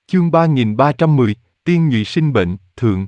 Chương 3310, Tiên nhụy sinh bệnh, thượng.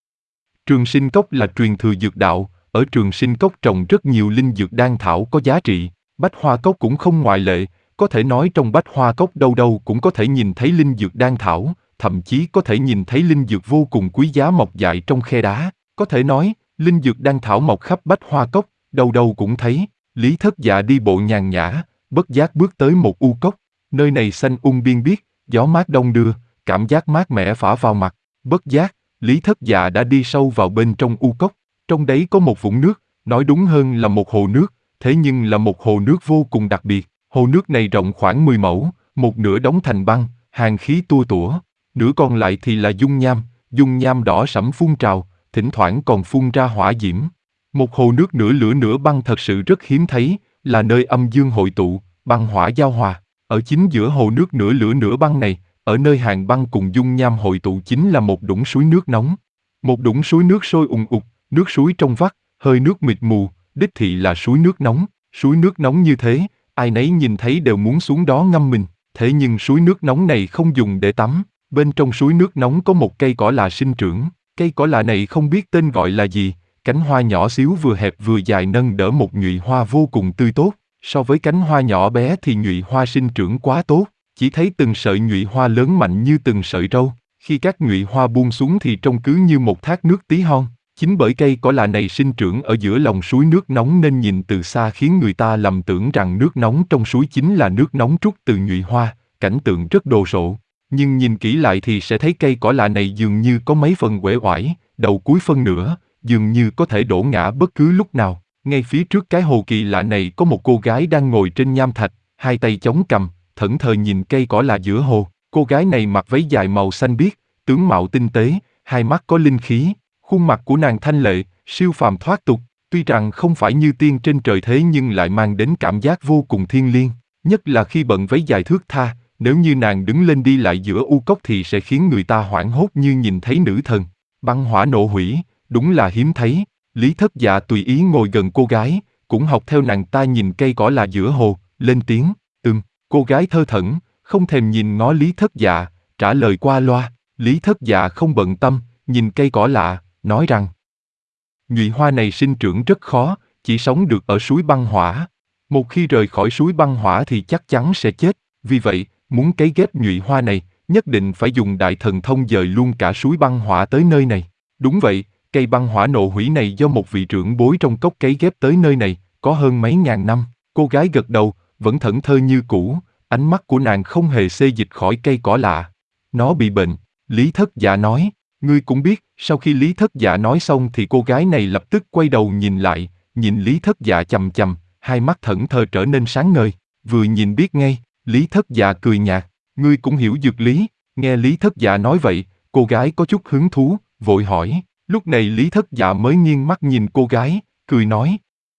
Trường Sinh Cốc là truyền thừa dược đạo, ở Trường Sinh Cốc trồng rất nhiều linh dược đan thảo có giá trị, Bách Hoa Cốc cũng không ngoại lệ, có thể nói trong Bách Hoa Cốc đâu đâu cũng có thể nhìn thấy linh dược đan thảo, thậm chí có thể nhìn thấy linh dược vô cùng quý giá mọc dại trong khe đá, có thể nói, linh dược đan thảo mọc khắp Bách Hoa Cốc, đâu đâu cũng thấy. Lý Thất Dạ đi bộ nhàn nhã, bất giác bước tới một u cốc, nơi này xanh biên biếc, gió mát đông đưa, cảm giác mát mẻ phả vào mặt, bất giác, Lý Thất Dạ đã đi sâu vào bên trong u cốc, trong đấy có một vũng nước, nói đúng hơn là một hồ nước, thế nhưng là một hồ nước vô cùng đặc biệt, hồ nước này rộng khoảng 10 mẫu, một nửa đóng thành băng, hàn khí tua tủa, nửa còn lại thì là dung nham đỏ sẫm phun trào, thỉnh thoảng còn phun ra hỏa diễm. Một hồ nước nửa lửa nửa băng thật sự rất hiếm thấy, là nơi âm dương hội tụ, băng hỏa giao hòa. Ở chính giữa hồ nước nửa lửa nửa băng này, ở nơi hàn băng cùng dung nham hội tụ chính là một đũng suối nước nóng. Một đũng suối nước sôi ùn ùn, nước suối trong vắt, hơi nước mịt mù, đích thị là suối nước nóng. Suối nước nóng như thế, ai nấy nhìn thấy đều muốn xuống đó ngâm mình. Thế nhưng suối nước nóng này không dùng để tắm. Bên trong suối nước nóng có một cây cỏ lạ sinh trưởng. Cây cỏ lạ này không biết tên gọi là gì. Cánh hoa nhỏ xíu vừa hẹp vừa dài nâng đỡ một nhụy hoa vô cùng tươi tốt. So với cánh hoa nhỏ bé thì nhụy hoa sinh trưởng quá tốt, chỉ thấy từng sợi nhụy hoa lớn mạnh như từng sợi râu. Khi các nhụy hoa buông xuống thì trông cứ như một thác nước tí hon. Chính bởi cây cỏ lạ này sinh trưởng ở giữa lòng suối nước nóng nên nhìn từ xa khiến người ta lầm tưởng rằng nước nóng trong suối chính là nước nóng trút từ nhụy hoa, cảnh tượng rất đồ sộ. Nhưng nhìn kỹ lại thì sẽ thấy cây cỏ lạ này dường như có mấy phần uể oải, đầu cuối phân nửa, dường như có thể đổ ngã bất cứ lúc nào. Ngay phía trước cái hồ kỳ lạ này có một cô gái đang ngồi trên nham thạch, hai tay chống cằm, thẫn thờ nhìn cây cỏ lạ giữa hồ. Cô gái này mặc váy dài màu xanh biếc, tướng mạo tinh tế, hai mắt có linh khí, khuôn mặt của nàng thanh lệ, siêu phàm thoát tục, tuy rằng không phải như tiên trên trời thế nhưng lại mang đến cảm giác vô cùng thiêng liêng, nhất là khi bận váy dài thướt tha, nếu như nàng đứng lên đi lại giữa u cốc thì sẽ khiến người ta hoảng hốt như nhìn thấy nữ thần. Băng hỏa nộ hủy, đúng là hiếm thấy. Lý Thất Dạ tùy ý ngồi gần cô gái, cũng học theo nàng ta nhìn cây cỏ lạ giữa hồ, lên tiếng, cô gái thơ thẩn, không thèm nhìn ngó Lý Thất Dạ, trả lời qua loa. Lý Thất Dạ không bận tâm, nhìn cây cỏ lạ, nói rằng nhụy hoa này sinh trưởng rất khó, chỉ sống được ở suối băng hỏa. Một khi rời khỏi suối băng hỏa thì chắc chắn sẽ chết, vì vậy, muốn cấy ghép nhụy hoa này, nhất định phải dùng đại thần thông dời luôn cả suối băng hỏa tới nơi này. Đúng vậy, cây băng hỏa nộ hủy này do một vị trưởng bối trong cốc cấy ghép tới nơi này, có hơn mấy ngàn năm. Cô gái gật đầu, vẫn thẫn thơ như cũ, ánh mắt của nàng không hề xê dịch khỏi cây cỏ lạ. Nó bị bệnh, Lý Thất Dạ nói. Ngươi cũng biết, sau khi Lý Thất Dạ nói xong thì cô gái này lập tức quay đầu nhìn lại, nhìn Lý Thất Dạ chằm chằm, hai mắt thẫn thờ trở nên sáng ngời, vừa nhìn biết ngay. Lý Thất Dạ cười nhạt, ngươi cũng hiểu dược lý. Nghe Lý Thất Dạ nói vậy, cô gái có chút hứng thú, vội hỏi. Lúc này Lý Thất Dạ mới nghiêng mắt nhìn cô gái, cười nói.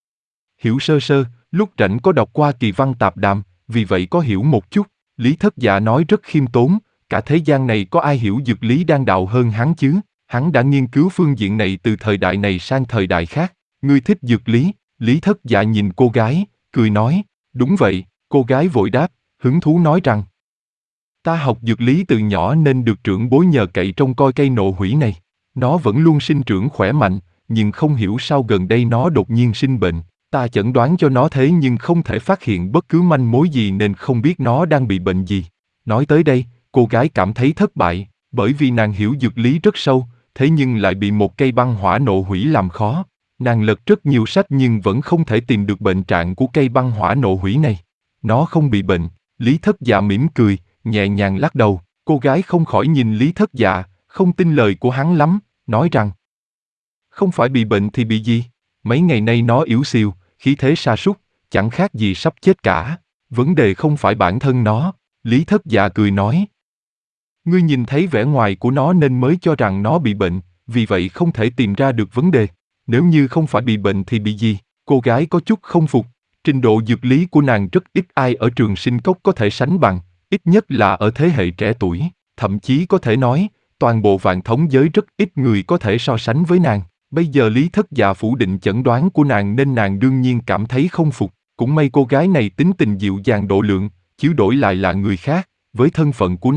Hiểu sơ sơ, lúc rảnh có đọc qua kỳ văn tạp đàm, vì vậy có hiểu một chút. Lý Thất Dạ nói rất khiêm tốn, cả thế gian này có ai hiểu dược lý đan đạo hơn hắn chứ? Hắn đã nghiên cứu phương diện này từ thời đại này sang thời đại khác. Ngươi thích dược lý? Lý Thất Dạ nhìn cô gái, cười nói. Đúng vậy, cô gái vội đáp, hứng thú nói rằng. Ta học dược lý từ nhỏ nên được trưởng bối nhờ cậy trông coi cây nộ hủy này. Nó vẫn luôn sinh trưởng khỏe mạnh, nhưng không hiểu sao gần đây nó đột nhiên sinh bệnh. Ta chẩn đoán cho nó thế nhưng không thể phát hiện bất cứ manh mối gì nên không biết nó đang bị bệnh gì. Nói tới đây, cô gái cảm thấy thất bại, bởi vì nàng hiểu dược lý rất sâu, thế nhưng lại bị một cây băng hỏa nộ hủy làm khó. Nàng lật rất nhiều sách nhưng vẫn không thể tìm được bệnh trạng của cây băng hỏa nộ hủy này. Nó không bị bệnh, Lý Thất Dạ mỉm cười, nhẹ nhàng lắc đầu. Cô gái không khỏi nhìn Lý Thất Dạ, không tin lời của hắn lắm, nói rằng không phải bị bệnh thì bị gì? Mấy ngày nay nó yếu xìu, khí thế sa sút, chẳng khác gì sắp chết cả. Vấn đề không phải bản thân nó, Lý Thất Dạ cười nói. Ngươi nhìn thấy vẻ ngoài của nó nên mới cho rằng nó bị bệnh, vì vậy không thể tìm ra được vấn đề. Nếu như không phải bị bệnh thì bị gì? Cô gái có chút không phục, trình độ dược lý của nàng rất ít ai ở Trường Sinh Cốc có thể sánh bằng, ít nhất là ở thế hệ trẻ tuổi, thậm chí có thể nói, toàn bộ Vạn Thống giới rất ít người có thể so sánh với nàng. Bây giờ Lý Thất Dạ phủ định chẩn đoán của nàng nên nàng đương nhiên cảm thấy không phục. Cũng may cô gái này tính tình dịu dàng độ lượng, chiếu đổi lại là người khác, với thân phận của nàng,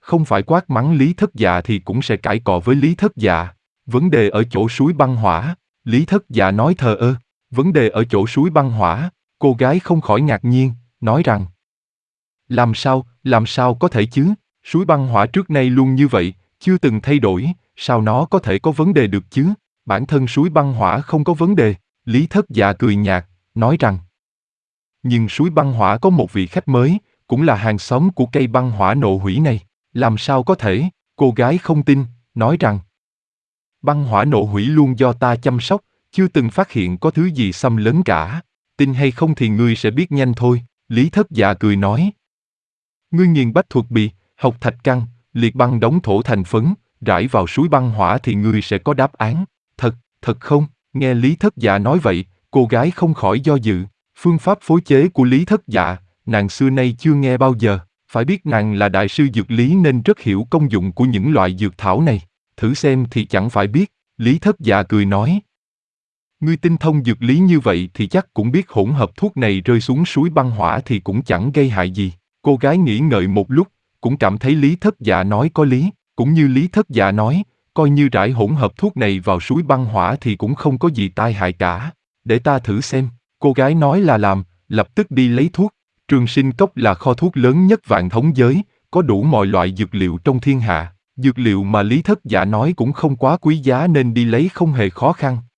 không phải quát mắng Lý Thất Dạ thì cũng sẽ cãi cọ với Lý Thất Dạ. Vấn đề ở chỗ suối băng hỏa, Lý Thất Dạ nói thờ ơ. Vấn đề ở chỗ suối băng hỏa, cô gái không khỏi ngạc nhiên, nói rằng: làm sao có thể chứ, suối băng hỏa trước nay luôn như vậy, chưa từng thay đổi, sao nó có thể có vấn đề được chứ, bản thân suối băng hỏa không có vấn đề. Lý Thất Dạ cười nhạt, nói rằng: nhưng suối băng hỏa có một vị khách mới, cũng là hàng xóm của cây băng hỏa nộ hủy này, làm sao có thể, cô gái không tin, nói rằng: băng hỏa nộ hủy luôn do ta chăm sóc, chưa từng phát hiện có thứ gì xâm lấn cả, tin hay không thì ngươi sẽ biết nhanh thôi. Lý Thất Dạ cười nói: ngươi nghiền bách thuật bì, học thạch căn, liệt băng đóng thổ thành phấn, rải vào suối băng hỏa thì ngươi sẽ có đáp án. Thật không? Nghe Lý Thất Dạ nói vậy, cô gái không khỏi do dự. Phương pháp phối chế của Lý Thất Dạ, nàng xưa nay chưa nghe bao giờ. Phải biết nàng là đại sư dược lý nên rất hiểu công dụng của những loại dược thảo này. Thử xem thì chẳng phải biết. Lý Thất Dạ cười nói: ngươi tinh thông dược lý như vậy thì chắc cũng biết hỗn hợp thuốc này rơi xuống suối băng hỏa thì cũng chẳng gây hại gì. Cô gái nghĩ ngợi một lúc, cũng cảm thấy Lý Thất Dạ nói có lý. Cũng như Lý Thất Dạ nói, coi như rải hỗn hợp thuốc này vào suối băng hỏa thì cũng không có gì tai hại cả. Để ta thử xem. Cô gái nói là làm, lập tức đi lấy thuốc. Trường Sinh Cốc là kho thuốc lớn nhất Vạn Thống Giới, có đủ mọi loại dược liệu trong thiên hạ. Dược liệu mà Lý Thất Dạ nói cũng không quá quý giá nên đi lấy không hề khó khăn.